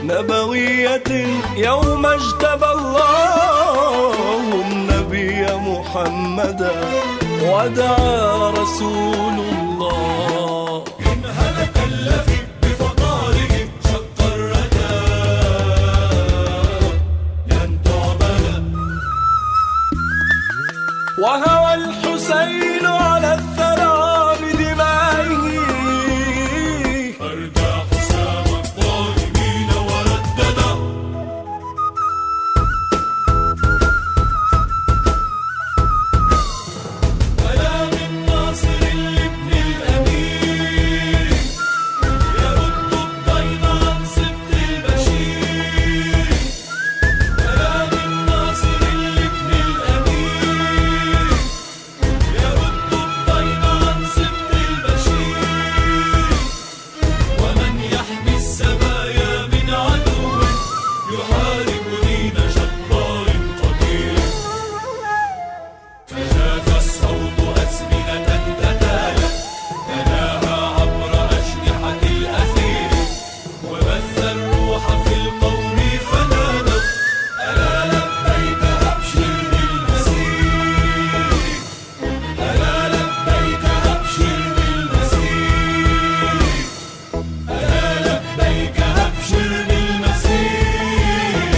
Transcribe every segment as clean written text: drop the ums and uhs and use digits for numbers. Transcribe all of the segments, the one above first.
نبوية يوم اجتبى الله النبي محمدا ودعا رسول الله. إن هلك الذي بفقاره شق الردى لن تعبد. وهوى الحسين على الثرى بدمائه أردى حسام الظالمين ورددا. ألا من ناصر لابن الأمير يرد الضيم عن سبط البشير. ألا من ناصر لابن الأمير يرد الضيم عن سبط البشير. ومن يحمي السبايا من عدو يحارب دين جبار قدير. فجاز الصوت أزمنة تتالت تناهى عبر أجنحة الأثير. وبث الروح في القوم فنادوا ألا لبيك أبشر بالمسير. ألا لبيك أبشر بالمسير. ألا لبيك أبشر بالمسير.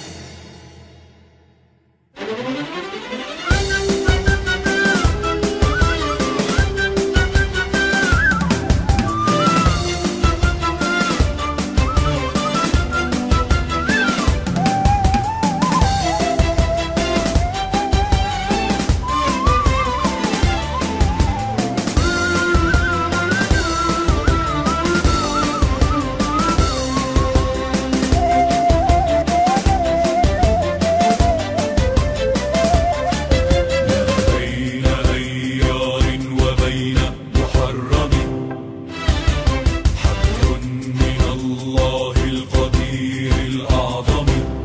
بين أيار وبين محرم حبل من الله القدير الأعظم.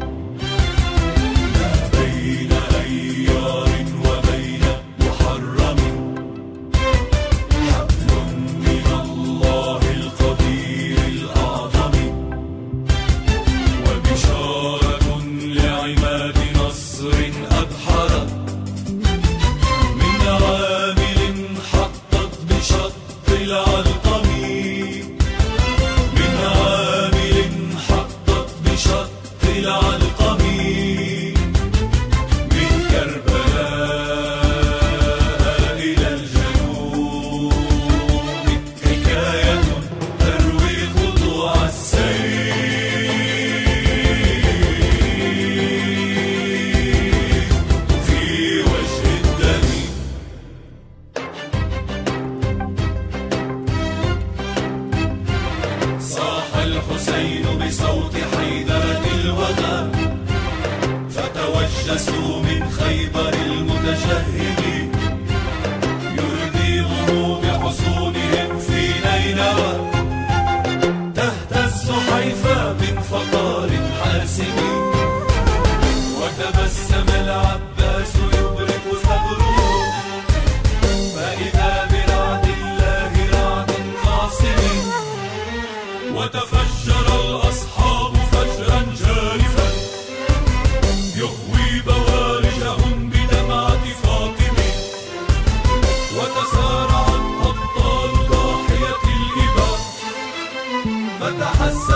ما بين أيار وبين محرم حبل من الله القدير الأعظم. وبشارة لعماد نصر أبحرت من عامل حطت بشط العلقم. من عامل حطت بشط العلقم. من كربلاء إلى الجنوب حكاية تروي خضوع السيف في وجه الدم. صاح الحسين بصوت حيدرة الوغى فتوجسوا من خيبر المتشهم يرديهم بحصونهم في نينوى. تهتز حيفا من فقار حاسم وتبسم العباس يبرق ثغره. فإذا برعد الله رعد قاصم وتفجر الأصحاب فجرا جارفا يهوي بوارجهم بدمعة فاطم. وتسارعت أبطال ضاحية الإباء فتحسن